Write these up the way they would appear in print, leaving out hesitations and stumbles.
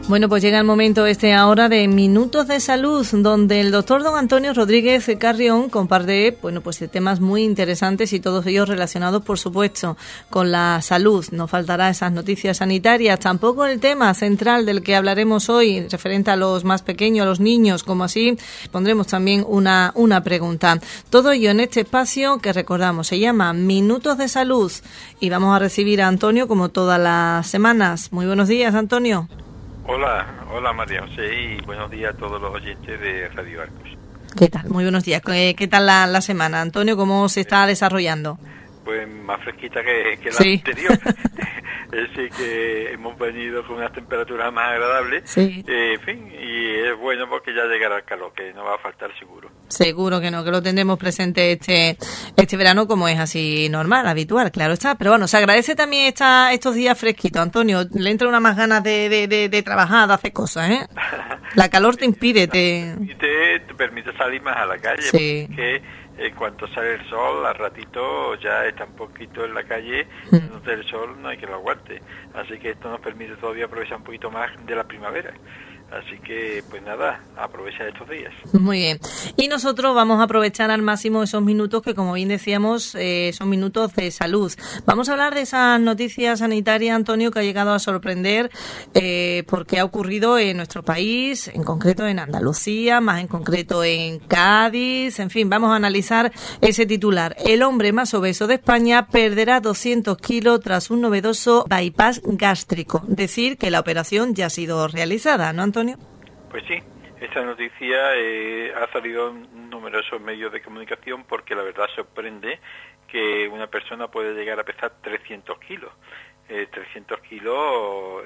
Bueno, pues llega el momento ahora de Minutos de Salud, donde el doctor don Antonio Rodríguez Carrión comparte, pues de temas muy interesantes y todos ellos relacionados, por supuesto, con la salud. No faltará esas noticias sanitarias, tampoco el tema central del que hablaremos hoy, referente a los más pequeños, a los niños, como así pondremos también una pregunta. Todo ello en este espacio que recordamos, se llama Minutos de Salud, y vamos a recibir a Antonio como todas las semanas. Muy buenos días, Antonio. Hola María José, y buenos días a todos los oyentes de Radio Arcos. ¿Qué tal? Muy buenos días. ¿Qué tal la semana, Antonio? ¿Cómo se está desarrollando? Pues más fresquita que la sí. anterior. Sí, que hemos venido con unas temperaturas más agradables. Sí. En fin, y es bueno porque ya llegará el calor, que no va a faltar seguro. Seguro que no, que lo tendremos presente este verano, como es así normal, habitual, claro está. Pero bueno, se agradece también estos días fresquitos, Antonio. Le entra una más ganas de trabajar, de hacer cosas, ¿eh? La calor te impide, te permite salir más a la calle, sí. Porque en cuanto sale el sol, al ratito ya está un poquito en la calle, donde el sol no hay que lo aguante. Así que esto nos permite todavía aprovechar un poquito más de la primavera. Así que, pues nada, aprovecha estos días. Muy bien. Y nosotros vamos a aprovechar al máximo esos minutos que, como bien decíamos, son minutos de salud. Vamos a hablar de esa noticia sanitaria, Antonio, que ha llegado a sorprender porque ha ocurrido en nuestro país, en concreto en Andalucía, más en concreto en Cádiz. En fin, vamos a analizar ese titular. El hombre más obeso de España perderá 200 kilos tras un novedoso bypass gástrico. Decir que la operación ya ha sido realizada, ¿no, Antonio? Pues sí, esta noticia ha salido en numerosos medios de comunicación porque la verdad sorprende que una persona puede llegar a pesar 300 kilos. 300 kilos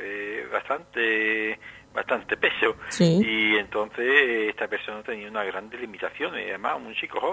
bastante peso. Sí. Y entonces esta persona tenía una gran limitación, y además un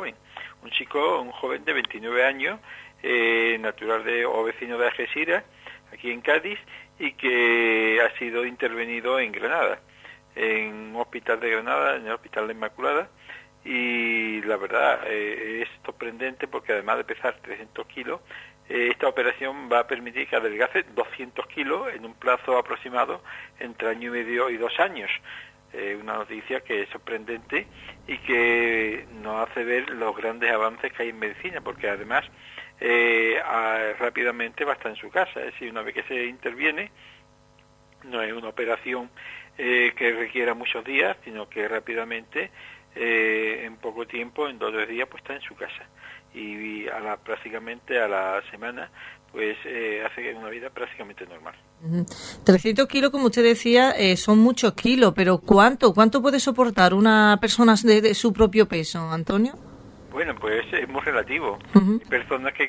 joven de 29 años, natural o vecino de Algeciras, aquí en Cádiz, y que ha sido intervenido en Granada, en un hospital de Granada, en el Hospital de Inmaculada, y la verdad es sorprendente porque además de pesar 300 kilos, esta operación va a permitir que adelgace 200 kilos en un plazo aproximado entre año y medio y 2 años. Una noticia que es sorprendente y que nos hace ver los grandes avances que hay en medicina, porque además rápidamente va a estar en su casa. Es decir, una vez que se interviene, no es una operación que requiera muchos días, sino que rápidamente, en poco tiempo, en 2 o 3 días, pues está en su casa. Y prácticamente a la semana, pues hace una vida prácticamente normal. 300 kilos, como usted decía, son muchos kilos, pero ¿cuánto puede soportar una persona de su propio peso, Antonio? Bueno, pues es muy relativo. Personas que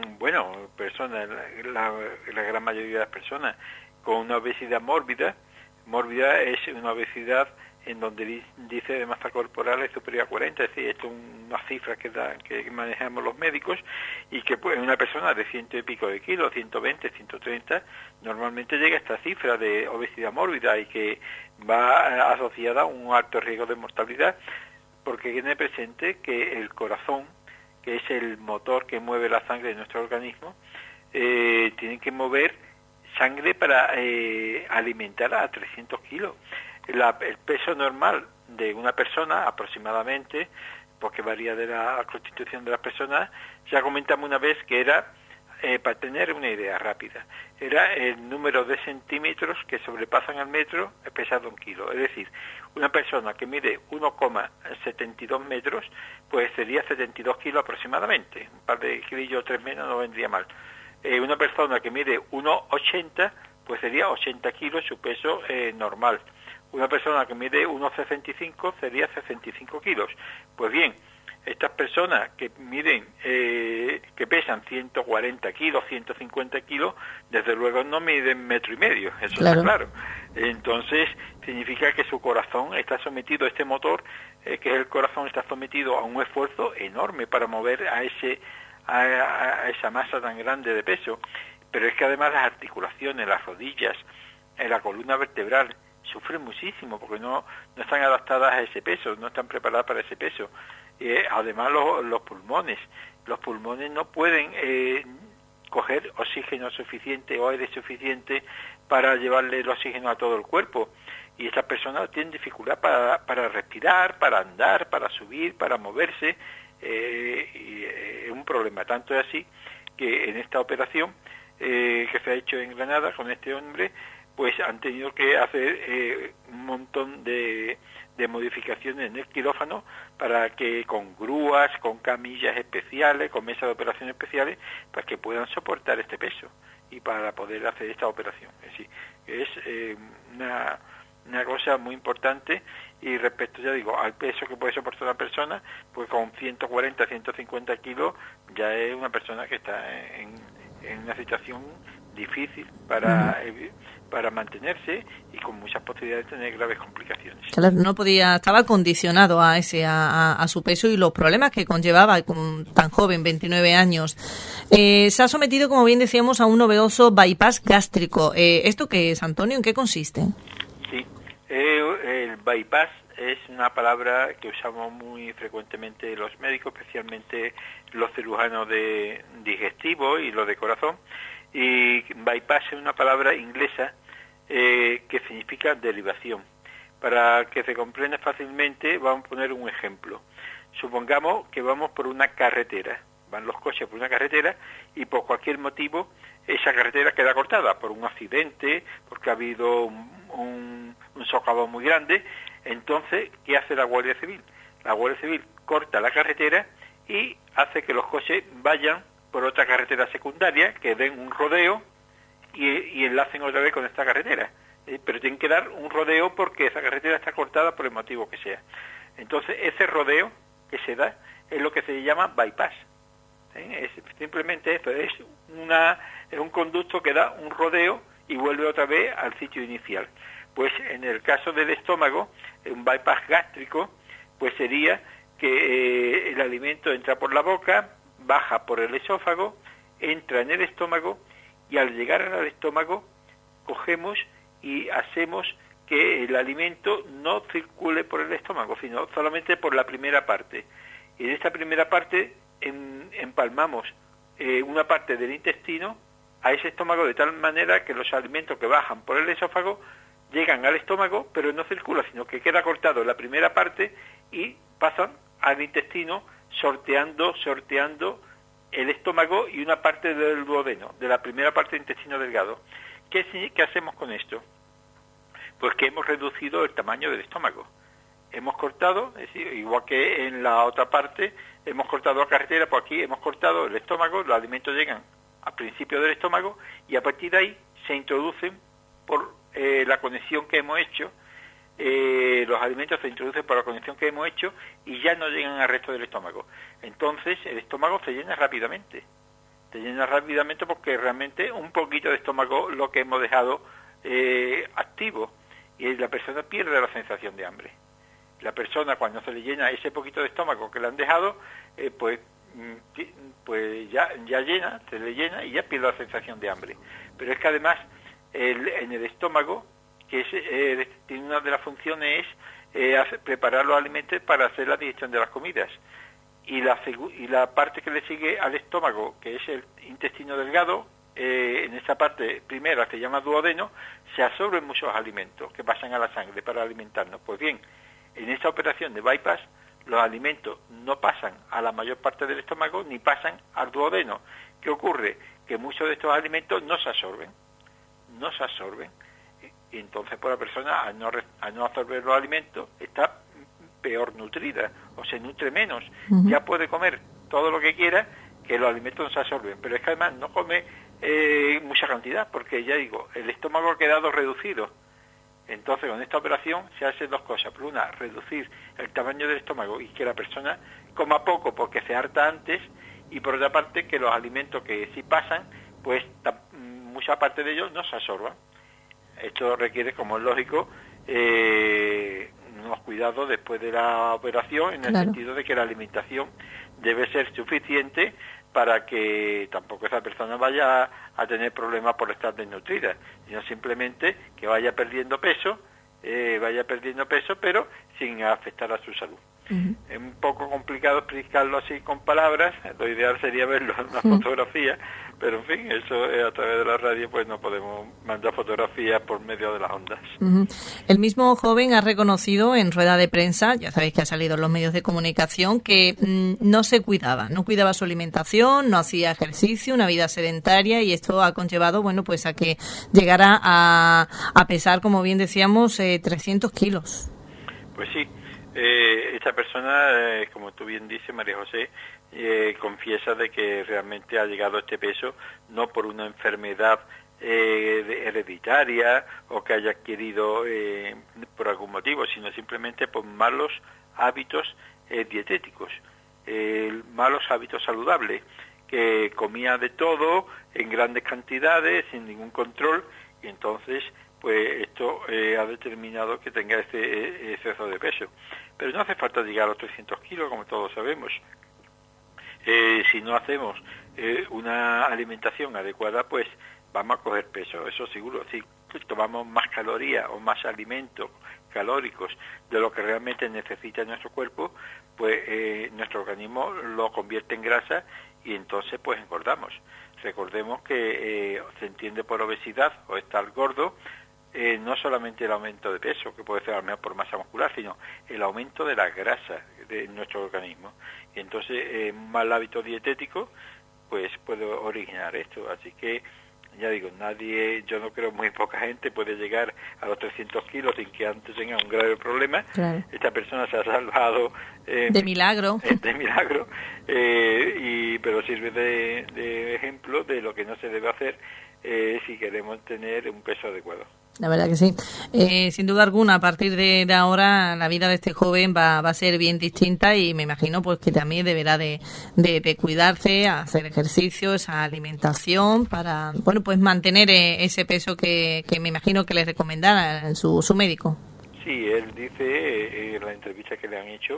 la gran mayoría de las personas con una obesidad mórbida es una obesidad en donde el índice de masa corporal es superior a 40, es decir, esto es una cifra que manejamos los médicos, y que pues una persona de 100 y pico de kilos, 120, 130, normalmente llega a esta cifra de obesidad mórbida y que va asociada a un alto riesgo de mortalidad, porque tiene presente que el corazón, que es el motor que mueve la sangre de nuestro organismo, tiene que mover sangre para alimentar a 300 kilos. El peso normal de una persona, aproximadamente, porque varía de la constitución de las personas, ya comentamos una vez que era, para tener una idea rápida, era el número de centímetros que sobrepasan al metro pesado 1 kilo. Es decir, una persona que mide 1,72 metros, pues sería 72 kilos aproximadamente. Un par de kilillos o 3 menos no vendría mal. Una persona que mide 1,80, pues sería 80 kilos su peso normal. Una persona que mide 1,65 sería 65 kilos. Pues bien, estas personas que miden, que pesan 140 kilos, 150 kilos, desde luego no miden 1,5 metros, eso claro. Está claro. Entonces, significa que su corazón está sometido, este motor, que es el corazón, está sometido a un esfuerzo enorme para mover a esa masa tan grande de peso. Pero es que además las articulaciones, las rodillas, la columna vertebral, sufren muchísimo porque no están adaptadas a ese peso, no están preparadas para ese peso. Además los pulmones no pueden coger oxígeno suficiente o aire suficiente para llevarle el oxígeno a todo el cuerpo. y estas personas tienen dificultad para respirar, para andar, para subir, para moverse, y es un problema. Tanto es así que en esta operación que se ha hecho en Granada con este hombre, pues han tenido que hacer un montón de modificaciones en el quirófano para que con grúas, con camillas especiales, con mesas de operación especiales, para que puedan soportar este peso y para poder hacer esta operación. Es decir, es una cosa muy importante. Y respecto, ya digo, al peso que puede soportar una persona, pues con 140, 150 kilos ya es una persona que está en una situación difícil para mantenerse y con muchas posibilidades de tener graves complicaciones. Claro, estaba condicionado a su peso y los problemas que conllevaba con tan joven, 29 años. Se ha sometido, como bien decíamos, a un novedoso bypass gástrico. ¿Esto qué es, Antonio? ¿En qué consiste? Sí, el bypass es una palabra que usamos muy frecuentemente los médicos, especialmente los cirujanos de digestivo y los de corazón. Y bypass es una palabra inglesa que significa derivación. Para que se comprenda fácilmente, vamos a poner un ejemplo. Supongamos que vamos por una carretera, van los coches por una carretera y por cualquier motivo esa carretera queda cortada, por un accidente, porque ha habido un socavón muy grande. Entonces, ¿qué hace la Guardia Civil? La Guardia Civil corta la carretera y hace que los coches vayan por otra carretera secundaria, que den un rodeo y enlacen otra vez con esta carretera. Pero tienen que dar un rodeo porque esa carretera está cortada por el motivo que sea. Entonces, ese rodeo que se da es lo que se llama bypass. Es simplemente eso, es un conducto que da un rodeo y vuelve otra vez al sitio inicial. Pues en el caso del estómago, un bypass gástrico, pues sería que el alimento entra por la boca, baja por el esófago, entra en el estómago y al llegar al estómago cogemos y hacemos que el alimento no circule por el estómago, sino solamente por la primera parte. Y en esta primera parte empalmamos una parte del intestino a ese estómago de tal manera que los alimentos que bajan por el esófago llegan al estómago, pero no circula, sino que queda cortado la primera parte y pasan al intestino sorteando el estómago y una parte del duodeno, de la primera parte del intestino delgado. ¿Qué hacemos con esto? Pues que hemos reducido el tamaño del estómago. Hemos cortado, es decir, igual que en la otra parte, hemos cortado la carretera, pues aquí hemos cortado el estómago, los alimentos llegan al principio del estómago y a partir de ahí se introducen por la conexión que hemos hecho, los alimentos se introducen por la conexión que hemos hecho y ya no llegan al resto del estómago. Entonces el estómago se llena rápidamente. Se llena rápidamente porque realmente un poquito de estómago lo que hemos dejado activo y la persona pierde la sensación de hambre. La persona cuando se le llena ese poquito de estómago que le han dejado, pues ya llena, se le llena y ya pierde la sensación de hambre. Pero es que además en el estómago, que tiene una de las funciones es preparar los alimentos para hacer la digestión de las comidas. Y la parte que le sigue al estómago, que es el intestino delgado, en esa parte primera se llama duodeno, se absorben muchos alimentos que pasan a la sangre para alimentarnos. Pues bien, en esta operación de bypass, los alimentos no pasan a la mayor parte del estómago ni pasan al duodeno. ¿Qué ocurre? Que muchos de estos alimentos no se absorben. Y entonces, pues la persona, al no absorber los alimentos, está peor nutrida o se nutre menos. Uh-huh. Ya puede comer todo lo que quiera, que los alimentos no se absorben, pero es que además no come mucha cantidad, porque ya digo, el estómago ha quedado reducido. Entonces, con esta operación se hacen dos cosas. Por una, reducir el tamaño del estómago y que la persona coma poco porque se harta antes, y por otra parte, que los alimentos que sí pasan, pues mucha parte de ellos no se absorban. Esto requiere, como es lógico, unos cuidados después de la operación, en el sentido de que la alimentación debe ser suficiente para que tampoco esa persona vaya a tener problemas por estar desnutrida, sino simplemente que vaya perdiendo peso, pero sin afectar a su salud. Es un poco complicado explicarlo así con palabras, lo ideal sería verlo en una fotografía, pero en fin, eso a través de la radio pues no podemos mandar fotografías por medio de las ondas. El mismo joven ha reconocido en rueda de prensa, ya sabéis que ha salido en los medios de comunicación, que no se cuidaba, no cuidaba su alimentación, no hacía ejercicio, una vida sedentaria, y esto ha conllevado, bueno, pues a que llegara a pesar, como bien decíamos, 300 kilos. Pues sí, esta persona, como tú bien dices, María José, confiesa de que realmente ha llegado a este peso no por una enfermedad hereditaria o que haya adquirido por algún motivo, sino simplemente por malos hábitos dietéticos, malos hábitos saludables, que comía de todo en grandes cantidades, sin ningún control, y entonces pues esto ha determinado que tenga este exceso de peso. Pero no hace falta llegar a los 300 kilos, como todos sabemos. Si no hacemos una alimentación adecuada, pues vamos a coger peso, eso seguro. Si tomamos más calorías o más alimentos calóricos de lo que realmente necesita nuestro cuerpo, pues nuestro organismo lo convierte en grasa y entonces pues engordamos. Recordemos que se entiende por obesidad o estar gordo no solamente el aumento de peso, que puede ser al menos por masa muscular, sino el aumento de la grasa de nuestro organismo. Y entonces un mal hábito dietético pues puede originar esto. Así que ya digo, yo no creo, muy poca gente puede llegar a los 300 kilos sin que antes tenga un grave problema. Claro. Esta persona se ha salvado de milagro. De milagro, pero sirve de ejemplo de lo que no se debe hacer si queremos tener un peso adecuado. La verdad que sí. Sin duda alguna, a partir de ahora, la vida de este joven va a ser bien distinta, y me imagino pues que también deberá de cuidarse, hacer ejercicio, esa alimentación para, bueno, pues mantener ese peso que me imagino que le recomendará su médico. Sí, él dice en la entrevista que le han hecho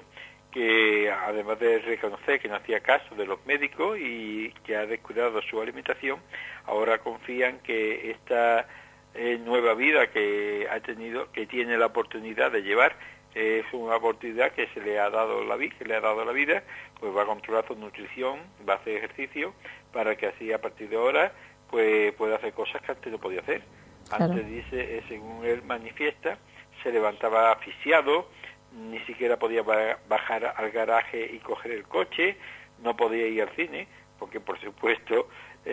que además de reconocer que no hacía caso de los médicos y que ha descuidado su alimentación, ahora confían que esta nueva vida que ha tenido, que tiene la oportunidad de llevar, es una oportunidad que le ha dado la vida, pues va a controlar su nutrición, va a hacer ejercicio para que así a partir de ahora pues pueda hacer cosas que antes no podía hacer. Antes, claro, dice, según él manifiesta, se levantaba asfixiado, ni siquiera podía bajar al garaje y coger el coche, no podía ir al cine, porque por supuesto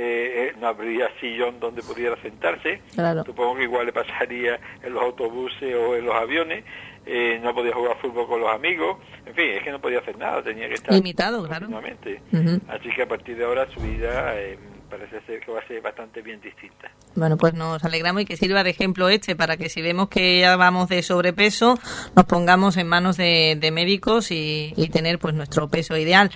no habría sillón donde pudiera sentarse. Claro. Supongo que igual le pasaría en los autobuses o en los aviones. No podía jugar fútbol con los amigos. En fin, es que no podía hacer nada, tenía que estar limitado, claro. Así que a partir de ahora su vida parece ser que va a ser bastante bien distinta. Bueno, pues nos alegramos, y que sirva de ejemplo para que si vemos que ya vamos de sobrepeso, nos pongamos en manos de médicos y tener pues nuestro peso ideal.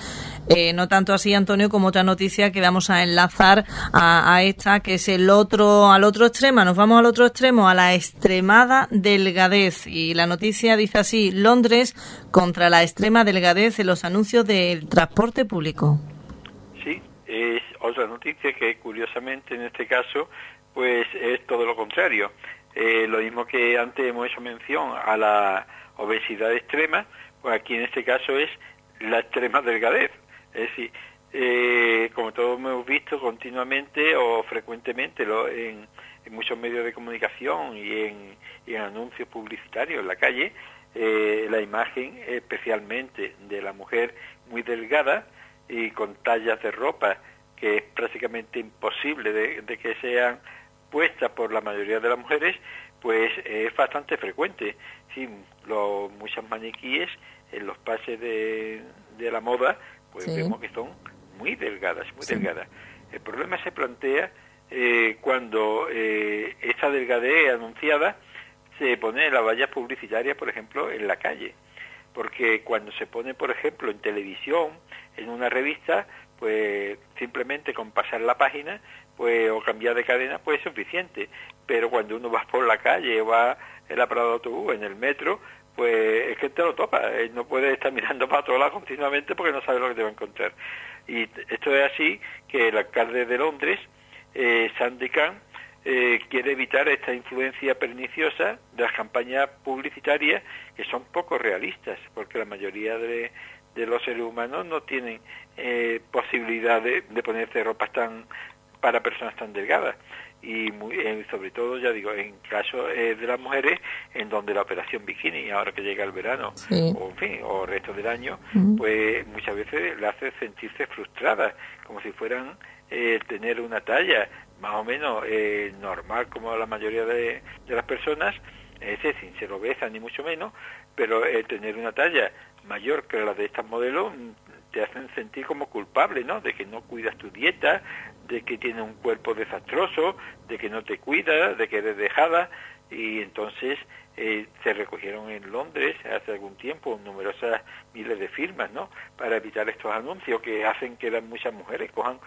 No tanto así, Antonio, como otra noticia que vamos a enlazar a esta, que es al otro extremo. Nos vamos al otro extremo, a la extremada delgadez. Y la noticia dice así: Londres contra la extrema delgadez en los anuncios del transporte público. Sí, es otra noticia que curiosamente en este caso pues es todo lo contrario. Lo mismo que antes hemos hecho mención a la obesidad extrema, pues aquí en este caso es la extrema delgadez. Es decir, como todos hemos visto continuamente o frecuentemente en muchos medios de comunicación y en anuncios publicitarios en la calle, la imagen especialmente de la mujer muy delgada y con tallas de ropa que es prácticamente imposible de que sean puestas por la mayoría de las mujeres, pues es bastante frecuente. Sí, muchas maniquíes en los pases de la moda, pues sí, vemos que son muy delgadas, delgadas. El problema se plantea cuando esta delgadez anunciada se pone en las vallas publicitarias, por ejemplo, en la calle. Porque cuando se pone, por ejemplo, en televisión, en una revista, pues simplemente con pasar la página pues o cambiar de cadena pues es suficiente. Pero cuando uno va por la calle o va en la parada de autobús, en el metro, pues es que te lo topa. No puedes estar mirando para otro lado continuamente porque no sabes lo que te va a encontrar. Y esto es así que el alcalde de Londres, Sandy Khan, quiere evitar esta influencia perniciosa de las campañas publicitarias que son poco realistas, porque la mayoría de los seres humanos no tienen posibilidad de ponerse ropas para personas tan delgadas. Y sobre todo, ya digo, en caso de las mujeres, en donde la operación bikini, ahora que llega el verano, sí, o en fin, o el resto del año, pues muchas veces le hace sentirse frustrada, como si fueran tener una talla más o menos normal como la mayoría de las personas, sin ser obesa ni mucho menos, pero tener una talla mayor que la de estas modelos te hacen sentir como culpable, ¿no? De que no cuidas tu dieta, de que tienes un cuerpo desastroso, de que no te cuidas, de que eres dejada, y entonces se recogieron en Londres hace algún tiempo numerosas miles de firmas, ¿no? Para evitar estos anuncios que hacen que muchas mujeres cojan,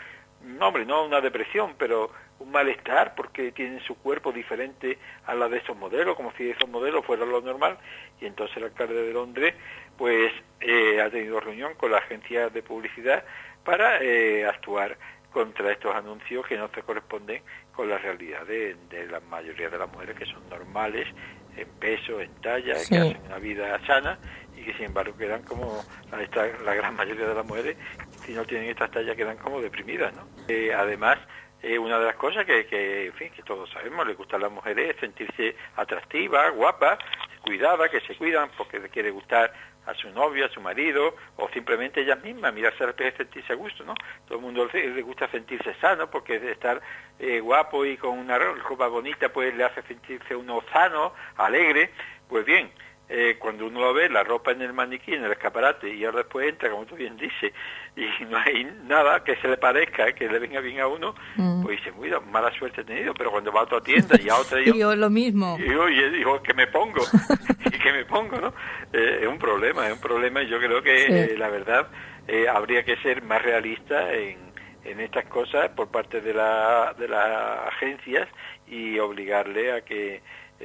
no una depresión, pero un malestar porque tienen su cuerpo diferente a la de esos modelos, como si esos modelos fueran lo normal. Y entonces el alcalde de Londres pues ha tenido reunión con la agencia de publicidad para actuar contra estos anuncios que no se corresponden con la realidad de la mayoría de las mujeres, que son normales en peso, en talla, sí, que hacen una vida sana, y que sin embargo quedan como la gran mayoría de las mujeres, si no tienen estas tallas, quedan como deprimidas, ¿no? Además, una de las cosas en fin, que todos sabemos, les gusta a las mujeres es sentirse atractivas, guapas, cuidadas, que se cuidan porque le quiere gustar a su novio, a su marido, o simplemente ellas mismas, mirarse al espejo y sentirse a gusto, ¿no? Todo el mundo le gusta sentirse sano, porque de estar guapo y con una ropa bonita, pues le hace sentirse uno sano, alegre. Pues bien, cuando uno lo ve, la ropa en el maniquí, en el escaparate, y ahora después entra, como tú bien dices, y no hay nada que se le parezca, que le venga bien a uno, pues dice, muy mala suerte he tenido, pero cuando va a otra tienda y a otra... y yo lo mismo. Y digo, ¿qué me pongo? ¿Y qué me pongo, no? Es un problema, y yo creo que sí, la verdad, habría que ser más realista en estas cosas por parte de las agencias y obligarle a que,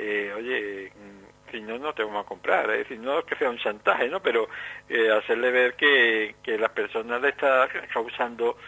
oye... si no te vamos a comprar, es decir, no es que sea un chantaje, ¿no? Pero hacerle ver que las personas le está causando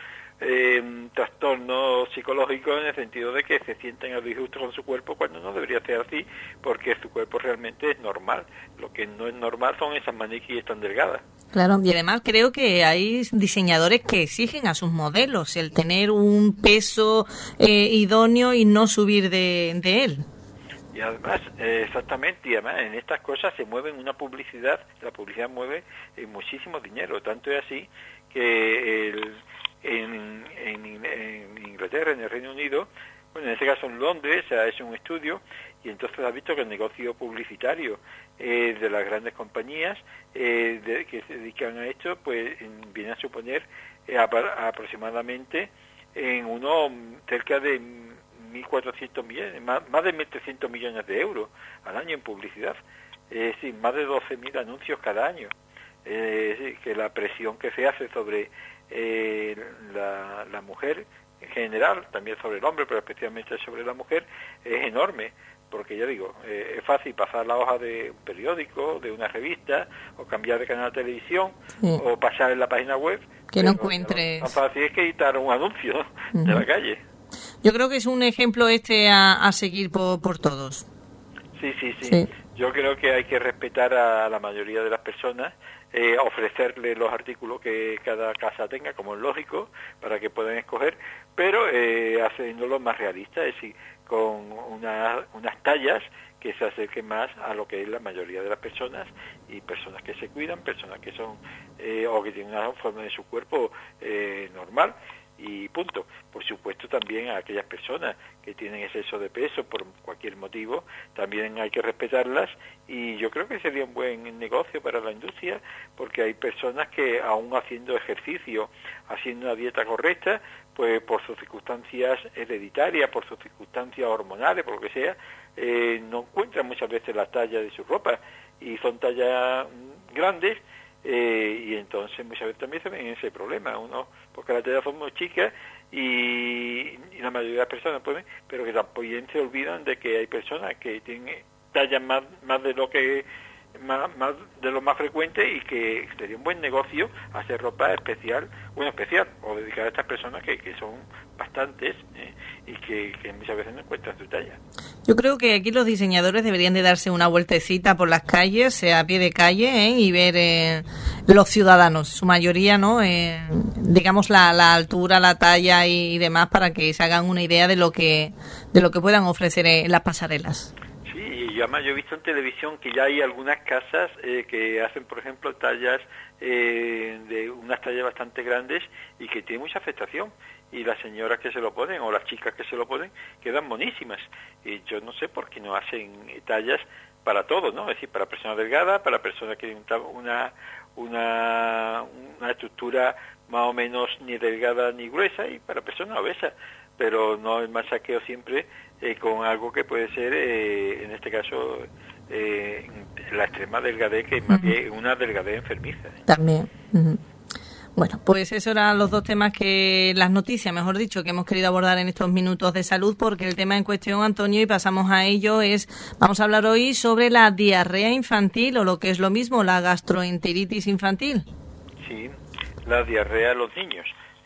trastornos psicológicos en el sentido de que se sienten a disgusto con su cuerpo cuando no debería ser así, porque su cuerpo realmente es normal. Lo que no es normal son esas maniquíes tan delgadas. Claro, y además creo que hay diseñadores que exigen a sus modelos el tener un peso idóneo y no subir de él. Y además, exactamente, y además en estas cosas se mueve una publicidad, la publicidad mueve muchísimo dinero, tanto es así que en Inglaterra, en el Reino Unido, bueno, en este caso en Londres, se ha hecho un estudio y entonces ha visto que el negocio publicitario de las grandes compañías que se dedican a esto, pues viene a suponer aproximadamente en cerca de 1.400 millones, más de 1.300 millones de euros al año en publicidad, es decir, más de 12.000 anuncios cada año. Es decir, que la presión que se hace sobre la mujer en general, también sobre el hombre, pero especialmente sobre la mujer, es enorme, porque ya digo, es fácil pasar la hoja de un periódico, de una revista, o cambiar de canal de televisión, o pasar en la página web, que no encuentres. Tan fácil es que editar un anuncio de la calle. Yo creo que es un ejemplo a seguir por todos. Sí. Yo creo que hay que respetar a la mayoría de las personas, ofrecerle los artículos que cada casa tenga, como es lógico, para que puedan escoger, pero haciéndolo más realista, es decir, con unas tallas que se acerquen más a lo que es la mayoría de las personas, y personas que se cuidan, personas que son o que tienen una forma de su cuerpo normal, y punto. Por supuesto, también a aquellas personas que tienen exceso de peso por cualquier motivo, también hay que respetarlas, y yo creo que sería un buen negocio para la industria, porque hay personas que aún haciendo ejercicio, haciendo una dieta correcta, pues por sus circunstancias hereditarias, por sus circunstancias hormonales, por lo que sea, no encuentran muchas veces la talla de su ropa, y son tallas grandes, y entonces muchas veces también se ven ese problema, porque las tallas son muy chicas y la mayoría de las personas pueden, pero que tampoco se olvidan de que hay personas que tienen tallas más de lo que más de lo más frecuente, y que sería un buen negocio hacer ropa especial o dedicada a estas personas que son bastantes, y que muchas veces no encuentran su talla. Yo creo que aquí los diseñadores deberían de darse una vueltecita por las calles, a pie de calle, y ver los ciudadanos, su mayoría, ¿no? Digamos la altura, la talla y demás, para que se hagan una idea de lo que puedan ofrecer en las pasarelas. Sí, y además yo he visto en televisión que ya hay algunas casas que hacen, por ejemplo, tallas de unas tallas bastante grandes y que tienen mucha aceptación. Y las señoras que se lo ponen, o las chicas que se lo ponen, quedan buenísimas. Y yo no sé por qué no hacen tallas para todos, ¿no? Es decir, para personas delgadas, para personas que tienen una estructura más o menos ni delgada ni gruesa, y para personas obesas. Pero no el masaqueo siempre con algo que puede ser, en este caso, la extrema delgadez, que es más bien una delgadez enfermiza. También. Bueno, pues esos eran los dos temas las noticias, mejor dicho, que hemos querido abordar en estos minutos de salud, porque el tema en cuestión, Antonio, y pasamos a ello, vamos a hablar hoy sobre la diarrea infantil, o lo que es lo mismo, la gastroenteritis infantil. Sí, la diarrea en los niños,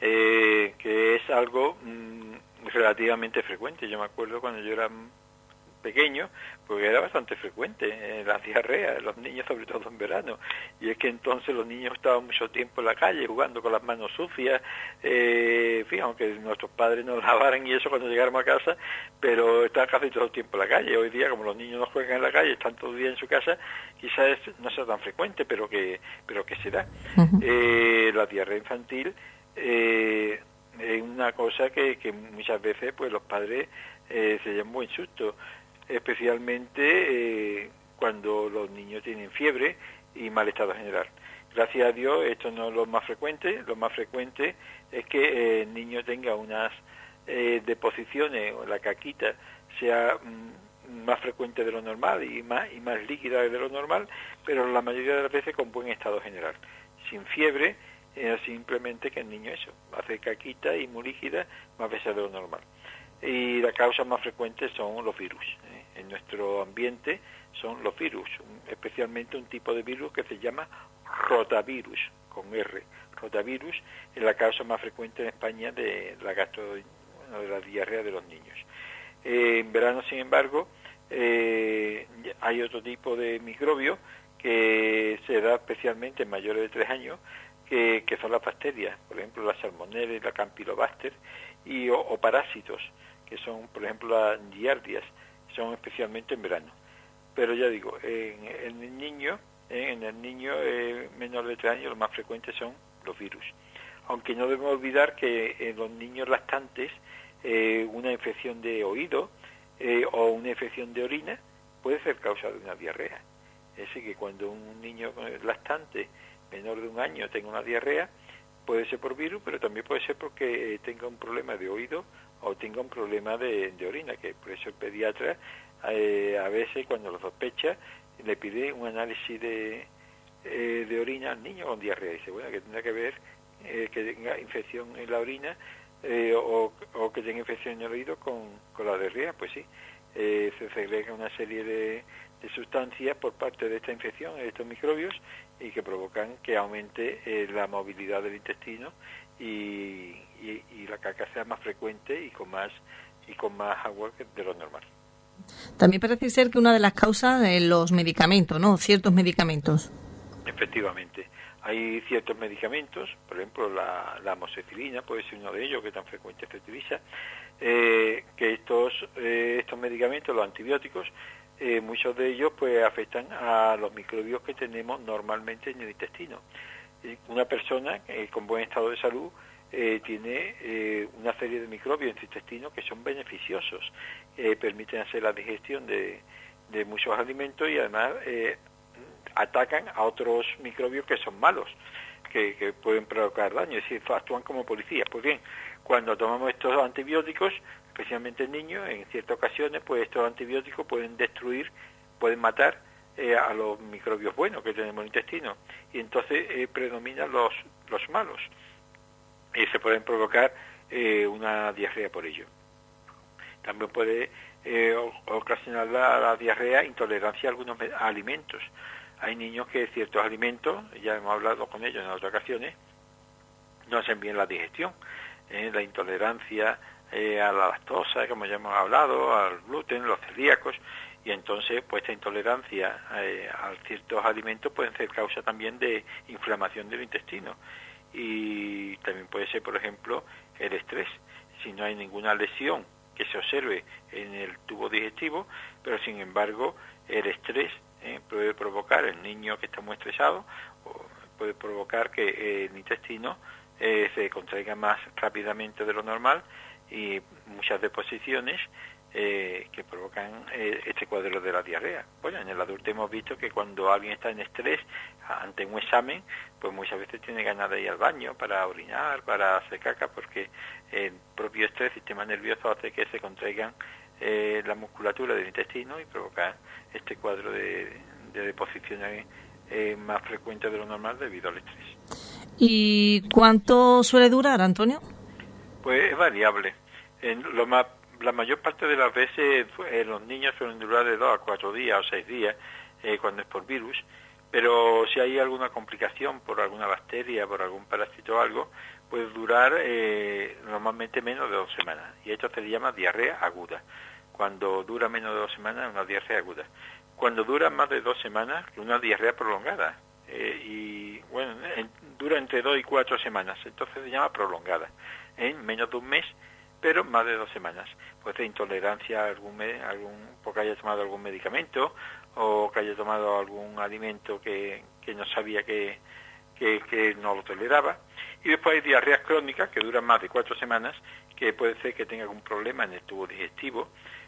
que es algo relativamente frecuente. Yo me acuerdo cuando yo era pequeño, porque era bastante frecuente la diarrea en los niños, sobre todo en verano, y es que entonces los niños estaban mucho tiempo en la calle jugando con las manos sucias, fíjate, aunque nuestros padres nos lavaran y eso cuando llegáramos a casa, pero estaban casi todo el tiempo en la calle. Hoy día, como los niños no juegan en la calle, están todo el día en su casa, quizás no sea tan frecuente, pero que se da. La diarrea infantil es una cosa que muchas veces pues los padres se llevan buen susto, especialmente cuando los niños tienen fiebre y mal estado general. Gracias a Dios esto no es lo más frecuente. Lo más frecuente es que el niño tenga unas deposiciones, o la caquita sea más frecuente de lo normal y más líquida de lo normal, pero la mayoría de las veces con buen estado general, sin fiebre, simplemente que el niño hace caquita y muy líquida más veces de lo normal. Y la causa más frecuente son los virus. En nuestro ambiente son los virus, especialmente un tipo de virus que se llama rotavirus, con R. Rotavirus es la causa más frecuente en España de la diarrea de los niños. En verano, sin embargo, hay otro tipo de microbio que se da especialmente en mayores de 3 años, que son las bacterias, por ejemplo la salmonella y la campylobacter, o parásitos, que son, por ejemplo, las giardias, son especialmente en verano. Pero ya digo, en el niño menor de 3 años, lo más frecuente son los virus. Aunque no debemos olvidar que en los niños lactantes, una infección de oído o una infección de orina puede ser causa de una diarrea. Es decir, que cuando un niño lactante menor de 1 año tenga una diarrea, puede ser por virus, pero también puede ser porque tenga un problema de oído o tenga un problema de orina, que por eso el pediatra a veces, cuando lo sospecha, le pide un análisis de orina al niño con diarrea. Dice, bueno, que tendrá que ver que tenga infección en la orina o que tenga infección en el oído con la diarrea. Pues sí, se segrega una serie de sustancias por parte de esta infección, de estos microbios, y que provocan que aumente la movilidad del intestino y la caca sea más frecuente y con más agua que de lo normal. También parece ser que una de las causas de los medicamentos, ¿no? Ciertos medicamentos. Efectivamente. Hay ciertos medicamentos, por ejemplo la amoxicilina puede ser uno de ellos, que tan frecuente se utiliza, que estos medicamentos, los antibióticos, muchos de ellos pues afectan a los microbios que tenemos normalmente en el intestino. Una persona con buen estado de salud tiene una serie de microbios en su intestino que son beneficiosos, permiten hacer la digestión de muchos alimentos y además atacan a otros microbios que son malos, que pueden provocar daño, es decir, actúan como policías. Pues bien, cuando tomamos estos antibióticos, especialmente en niños, en ciertas ocasiones, pues estos antibióticos pueden matar a los microbios buenos que tenemos en el intestino, y entonces predominan los malos, y se pueden provocar una diarrea por ello. También puede ocasionar la diarrea intolerancia a algunos alimentos. hay niños que ciertos alimentos, ya hemos hablado con ellos en otras ocasiones, no hacen bien la digestión, la intolerancia a la lactosa, como ya hemos hablado, al gluten, los celíacos, y entonces pues esta intolerancia a ciertos alimentos pueden ser causa también de inflamación del intestino, y también puede ser, por ejemplo, el estrés. Si no hay ninguna lesión que se observe en el tubo digestivo, pero sin embargo el estrés puede provocar, el niño que está muy estresado, puede provocar que el intestino se contraiga más rápidamente de lo normal, y muchas deposiciones que provocan este cuadro de la diarrea. Bueno, en el adulto hemos visto que cuando alguien está en estrés ante un examen, pues muchas veces tiene ganas de ir al baño para orinar, para hacer caca, porque el propio estrés, el sistema nervioso, hace que se contraigan la musculatura del intestino y provoca este cuadro de deposiciones más frecuentes de lo normal debido al estrés. ¿Y cuánto suele durar, Antonio? Pues es variable. La mayor parte de las veces los niños suelen durar de 2 a 4 días o 6 días cuando es por virus, pero si hay alguna complicación por alguna bacteria, por algún parásito o algo, puede durar normalmente menos de 2 semanas, y esto se le llama diarrea aguda. Cuando dura menos de 2 semanas, una diarrea aguda. Cuando dura más de 2 semanas, una diarrea prolongada, y bueno, dura entre 2 y 4 semanas, entonces se llama prolongada, en menos de un mes, pero más de 2 semanas. Puede ser intolerancia a porque haya tomado algún medicamento, o que haya tomado algún alimento que no sabía que no lo toleraba. Y después hay diarreas crónicas que duran más de 4 semanas, que puede ser que tenga algún problema en el tubo digestivo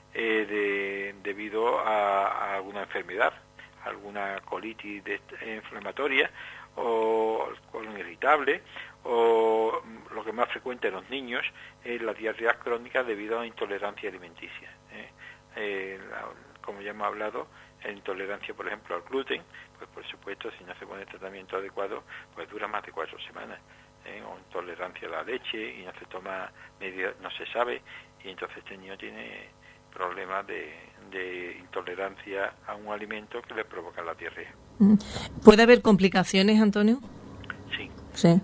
debido a alguna enfermedad, alguna colitis inflamatoria, o colon irritable, o lo que más frecuente en los niños es la diarrea crónica debido a la intolerancia alimenticia. Como ya hemos hablado, la intolerancia, por ejemplo, al gluten, pues por supuesto, si no se pone tratamiento adecuado, pues dura más de 4 semanas. O intolerancia a la leche, y no se toma medidas, no se sabe, y entonces este niño tiene problemas de intolerancia a un alimento que le provoca la diarrea. ¿Puede haber complicaciones, Antonio? Sí. Sí.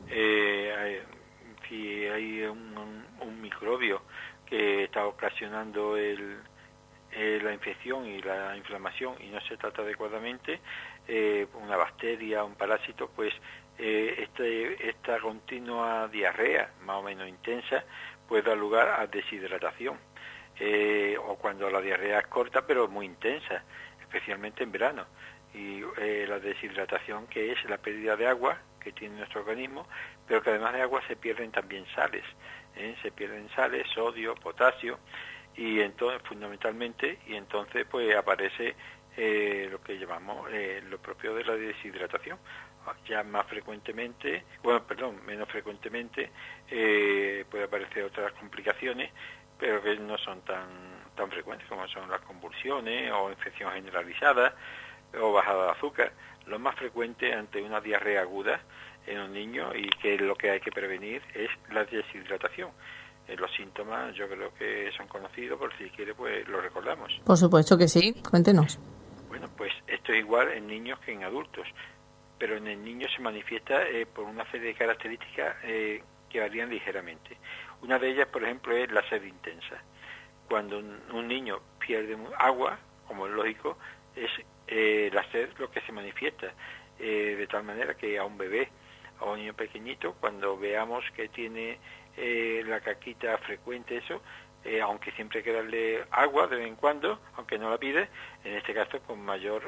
Si hay un microbio que está ocasionando la infección y la inflamación y no se trata adecuadamente, una bacteria, un parásito, pues esta continua diarrea más o menos intensa puede dar lugar a deshidratación, o cuando la diarrea es corta pero muy intensa, especialmente en verano. Y la deshidratación, que es la pérdida de agua que tiene nuestro organismo, pero que además de agua se pierden también sales, se pierden sales, sodio, potasio, y entonces fundamentalmente, y entonces pues aparece lo que llamamos lo propio de la deshidratación. Ya más frecuentemente, menos frecuentemente puede aparecer otras complicaciones, pero que no son tan frecuentes, como son las convulsiones o infección generalizada o bajada de azúcar. Lo más frecuente ante una diarrea aguda en un niño, y que lo que hay que prevenir, es la deshidratación. Los síntomas yo creo que son conocidos, por si quiere pues lo recordamos. Por supuesto que sí, cuéntenos. Bueno, pues esto es igual en niños que en adultos, pero en el niño se manifiesta por una serie de características que varían ligeramente. Una de ellas, por ejemplo, es la sed intensa. Cuando un niño pierde agua, como es lógico, es la sed lo que se manifiesta, de tal manera que a un bebé, a un niño pequeñito, cuando veamos que tiene la caquita frecuente, eso, aunque siempre hay que darle agua de vez en cuando, aunque no la pide, en este caso con mayor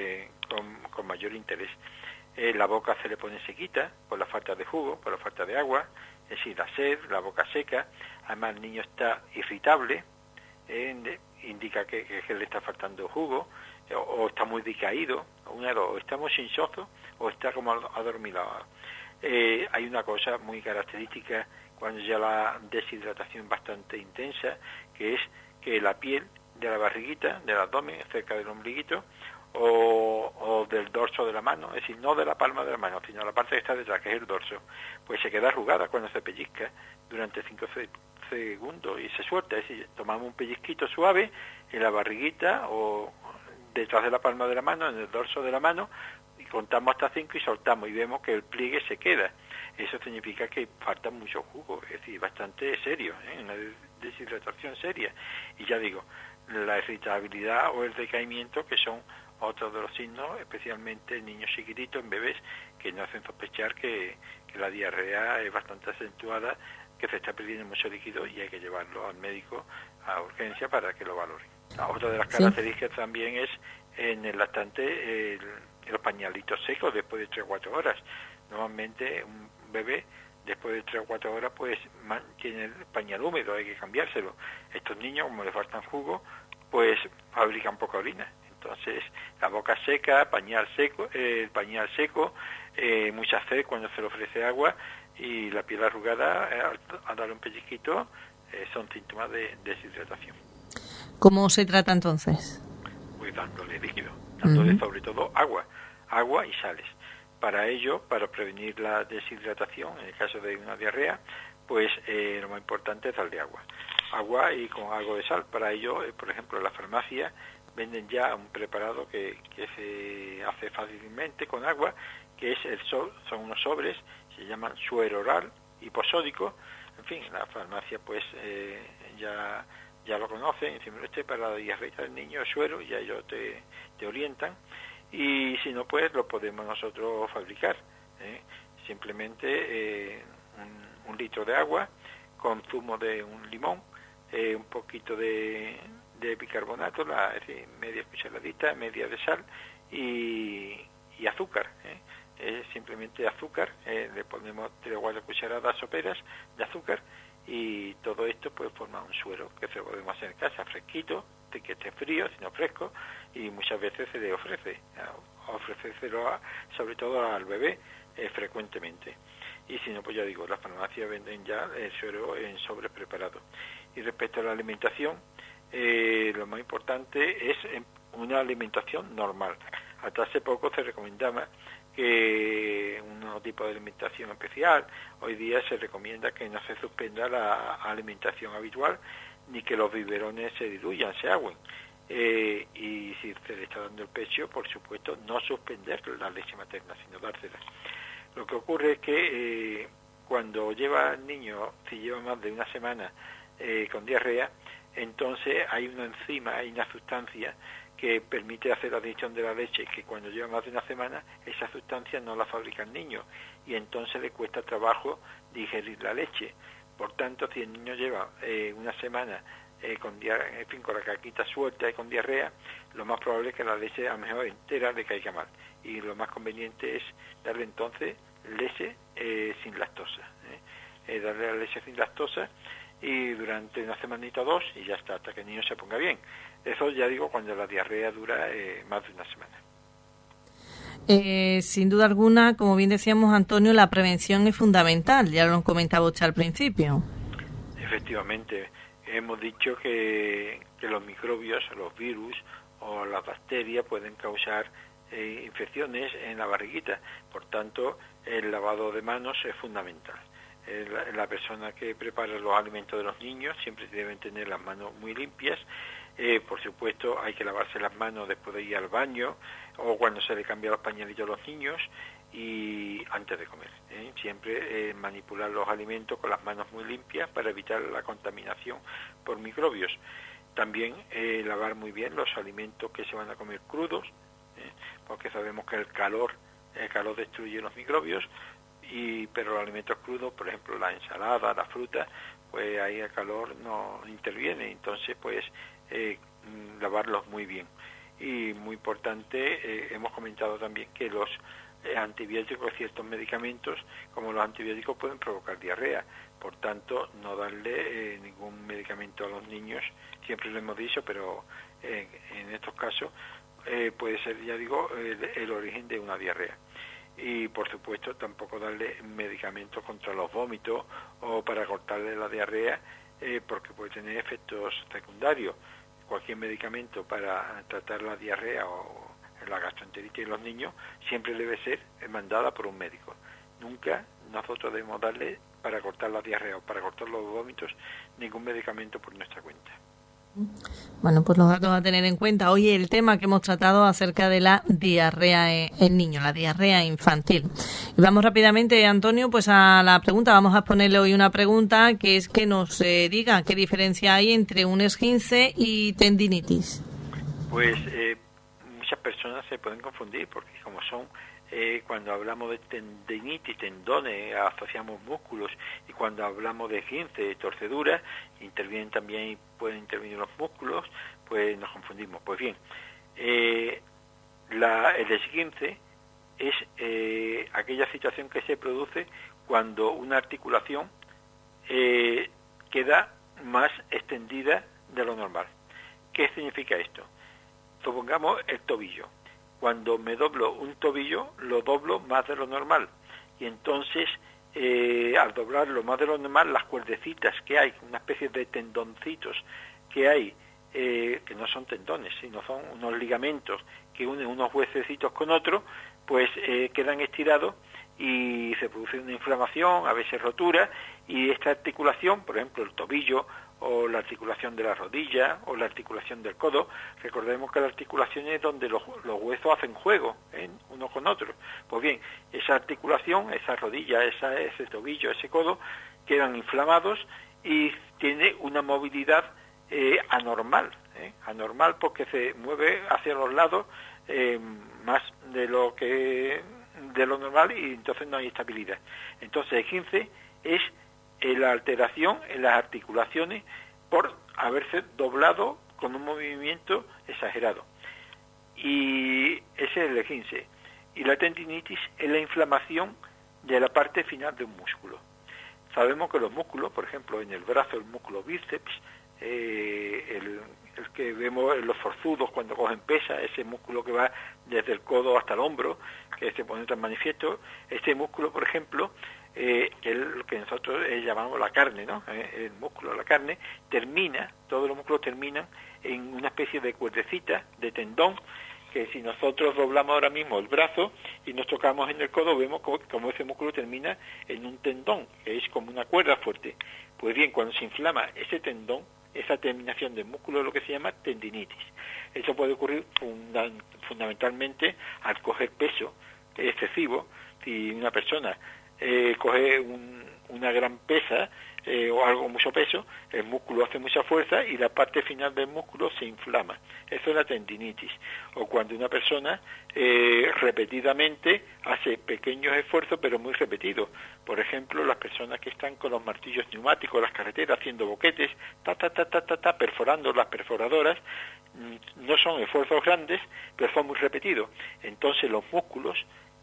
interés. La boca se le pone sequita por la falta de jugo, por la falta de agua, es decir, la sed, la boca seca. Además el niño está irritable, indica que le está faltando jugo, o está muy decaído, o está muy hinchoso, o está como adormilado. Hay una cosa muy característica cuando ya la deshidratación es bastante intensa, que es que la piel de la barriguita, del abdomen, cerca del ombliguito, o del dorso de la mano, es decir, no de la palma de la mano, sino la parte que está detrás, que es el dorso, pues se queda arrugada cuando se pellizca durante 5 segundos y se suelta. Es decir, tomamos un pellizquito suave en la barriguita o detrás de la palma de la mano, en el dorso de la mano, contamos hasta 5 y soltamos y vemos que el pliegue se queda. Eso significa que falta mucho jugo, es decir, bastante serio, una deshidratación seria. Y ya digo, la irritabilidad o el decaimiento, que son otros de los signos, especialmente en niños chiquititos, en bebés, que nos hacen sospechar que la diarrea es bastante acentuada, que se está perdiendo mucho líquido y hay que llevarlo al médico a urgencia para que lo valore. Otra de las características también es en el lactante los pañalitos secos después de 3 o 4 horas. Normalmente un bebé después de 3 o 4 horas pues tiene el pañal húmedo, hay que cambiárselo. Estos niños, como les faltan jugo, pues fabrican poca orina. Entonces, la boca seca, pañal seco, mucha sed cuando se le ofrece agua y la piel arrugada al darle un pellizquito son síntomas de deshidratación. ¿Cómo se trata entonces? Pues dándole líquido, dándole sobre todo agua y sales. Para ello, para prevenir la deshidratación, en el caso de una diarrea, pues lo más importante es darle agua y con algo de sal. Para ello, por ejemplo, en la farmacia venden ya un preparado que se hace fácilmente con agua, que es son unos sobres, se llaman suero oral hiposódico. En fin, la farmacia pues ya lo conocen, dicen, este para la diarrea del niño, suero, ya ellos te orientan. Y si no, pues lo podemos nosotros fabricar. Simplemente un litro de agua con zumo de un limón, un poquito de bicarbonato, es decir, media cucharadita, media de sal y azúcar. Simplemente azúcar, le ponemos 3 o 4 cucharadas soperas de azúcar y todo esto pues forma un suero que se lo podemos hacer en casa, fresquito, de que esté frío, sino fresco, y muchas veces se le ofrecérselo sobre todo al bebé frecuentemente. Y si no, pues ya digo, las farmacias venden ya el suero en sobres preparados. Y respecto a la alimentación, lo más importante es una alimentación normal. Hasta hace poco se recomendaba que un tipo de alimentación especial. Hoy día se recomienda que no se suspenda la alimentación habitual ni que los biberones se diluyan, se agüen. Y si se le está dando el pecho, por supuesto, no suspender la leche materna, sino dársela. Lo que ocurre es que cuando lleva el niño, si lleva más de una semana con diarrea, entonces hay una enzima, hay una sustancia que permite hacer la digestión de la leche, que cuando lleva más de una semana, esa sustancia no la fabrica el niño, y entonces le cuesta trabajo digerir la leche. Por tanto, si el niño lleva una semana con la caquita suelta y con diarrea, lo más probable es que la leche a lo mejor entera le caiga mal. Y lo más conveniente es darle entonces leche sin lactosa. Darle la leche sin lactosa y durante una semanita o 2 y ya está, hasta que el niño se ponga bien. Eso ya digo cuando la diarrea dura más de una semana. Sin duda alguna, como bien decíamos, Antonio, la prevención es fundamental, ya lo comentaba usted al principio. Efectivamente, hemos dicho que los microbios, los virus o las bacterias pueden causar infecciones en la barriguita. Por tanto, el lavado de manos es fundamental. La persona que prepara los alimentos de los niños siempre deben tener las manos muy limpias. Por supuesto, hay que lavarse las manos después de ir al baño o cuando se le cambian los pañalitos a los niños y antes de comer. Siempre manipular los alimentos con las manos muy limpias para evitar la contaminación por microbios. También lavar muy bien los alimentos que se van a comer crudos, porque sabemos que el calor destruye los microbios, pero los alimentos crudos, por ejemplo la ensalada, la fruta, pues ahí el calor no interviene, entonces pues lavarlos muy bien. Y muy importante, hemos comentado también que los antibióticos, ciertos medicamentos como los antibióticos pueden provocar diarrea, por tanto no darle ningún medicamento a los niños, siempre lo hemos dicho, pero en estos casos puede ser, ya digo, el origen de una diarrea. Y por supuesto tampoco darle medicamentos contra los vómitos o para cortarle la diarrea, porque puede tener efectos secundarios. Cualquier medicamento para tratar la diarrea o la gastroenteritis en los niños siempre debe ser mandada por un médico. Nunca nosotros debemos darle para cortar la diarrea o para cortar los vómitos ningún medicamento por nuestra cuenta. Bueno, pues los datos a tener en cuenta. Hoy el tema que hemos tratado acerca de la diarrea en niños, la diarrea infantil. Y vamos rápidamente, Antonio, pues a la pregunta. Vamos a ponerle hoy una pregunta que es que nos diga qué diferencia hay entre un esguince y tendinitis. Pues muchas personas se pueden confundir porque como son cuando hablamos de tendinitis, tendones, asociamos músculos, y cuando hablamos de esguince, torceduras, pueden intervenir los músculos, pues nos confundimos. Pues bien, el esguince es aquella situación que se produce cuando una articulación queda más extendida de lo normal. ¿Qué significa esto? Supongamos el tobillo. Cuando me doblo un tobillo, lo doblo más de lo normal. Y entonces, al doblarlo más de lo normal, las cuerdecitas que hay, una especie de tendoncitos que hay, que no son tendones, sino son unos ligamentos que unen unos huesecitos con otros, pues quedan estirados y se produce una inflamación, a veces rotura, y esta articulación, por ejemplo, el tobillo, o la articulación de la rodilla, o la articulación del codo. Recordemos que la articulación es donde los huesos hacen juego, uno con otro. Pues bien, esa articulación, esa rodilla, ese tobillo, ese codo, quedan inflamados y tiene una movilidad anormal, anormal porque se mueve hacia los lados más de lo normal, y entonces no hay estabilidad. Entonces el 15 es la alteración en las articulaciones por haberse doblado con un movimiento exagerado. Y ese es el 15. Y la tendinitis es la inflamación de la parte final de un músculo. Sabemos que los músculos, por ejemplo, en el brazo, el músculo bíceps, el que vemos en los forzudos cuando cogen pesa, ese músculo que va desde el codo hasta el hombro, que se pone tan manifiesto, este músculo, por ejemplo, lo que nosotros llamamos la carne, ¿no? El músculo, la carne, todos los músculos terminan en una especie de cuerdecita, de tendón, que si nosotros doblamos ahora mismo el brazo y nos tocamos en el codo, vemos como ese músculo termina en un tendón, que es como una cuerda fuerte. Pues bien, cuando se inflama ese tendón, esa terminación del músculo es lo que se llama tendinitis. Eso puede ocurrir fundamentalmente al coger peso excesivo. Si una persona coge una gran pesa o algo mucho peso, el músculo hace mucha fuerza y la parte final del músculo se inflama. Eso es la tendinitis. O cuando una persona repetidamente hace pequeños esfuerzos pero muy repetidos. Por ejemplo, las personas que están con los martillos neumáticos en las carreteras haciendo boquetes, perforando las perforadoras, no son esfuerzos grandes, pero son muy repetidos. Entonces los músculos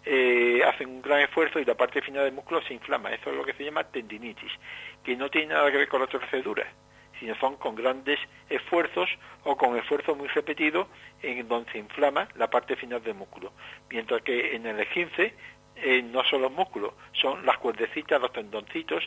hacen un gran esfuerzo y la parte final del músculo se inflama. Eso es lo que se llama tendinitis, que no tiene nada que ver con la torcedura, sino son con grandes esfuerzos o con esfuerzos muy repetidos en donde se inflama la parte final del músculo. Mientras que en el esguince no son los músculos, son las cuerdecitas, los tendoncitos,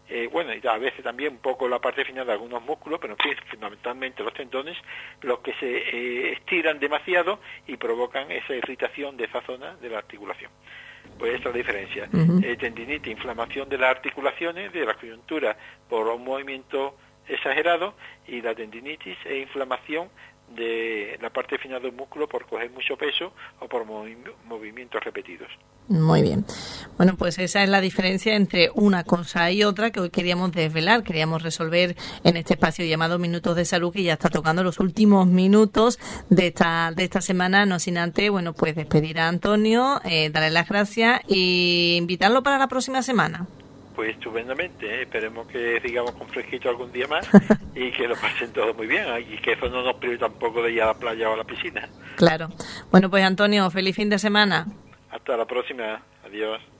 y a veces también un poco la parte final de algunos músculos, pero en fin, fundamentalmente los tendones, los que se estiran demasiado y provocan esa irritación de esa zona de la articulación. Pues esa es la diferencia. Tendinitis, inflamación de las articulaciones, de la coyuntura por un movimiento exagerado, y la tendinitis es inflamación de la parte final del músculo por coger mucho peso o por movimientos repetidos. Muy bien. Bueno, pues esa es la diferencia entre una cosa y otra que hoy queríamos desvelar, queríamos resolver en este espacio llamado Minutos de Salud, que ya está tocando los últimos minutos de esta semana, no sin antes, bueno, pues despedir a Antonio, darle las gracias e invitarlo para la próxima semana. Pues estupendamente, esperemos que sigamos con fresquito algún día más y que lo pasen todos muy bien, y que eso no nos prive tampoco de ir a la playa o a la piscina. Claro. Bueno, pues Antonio, feliz fin de semana. Hasta la próxima. Adiós.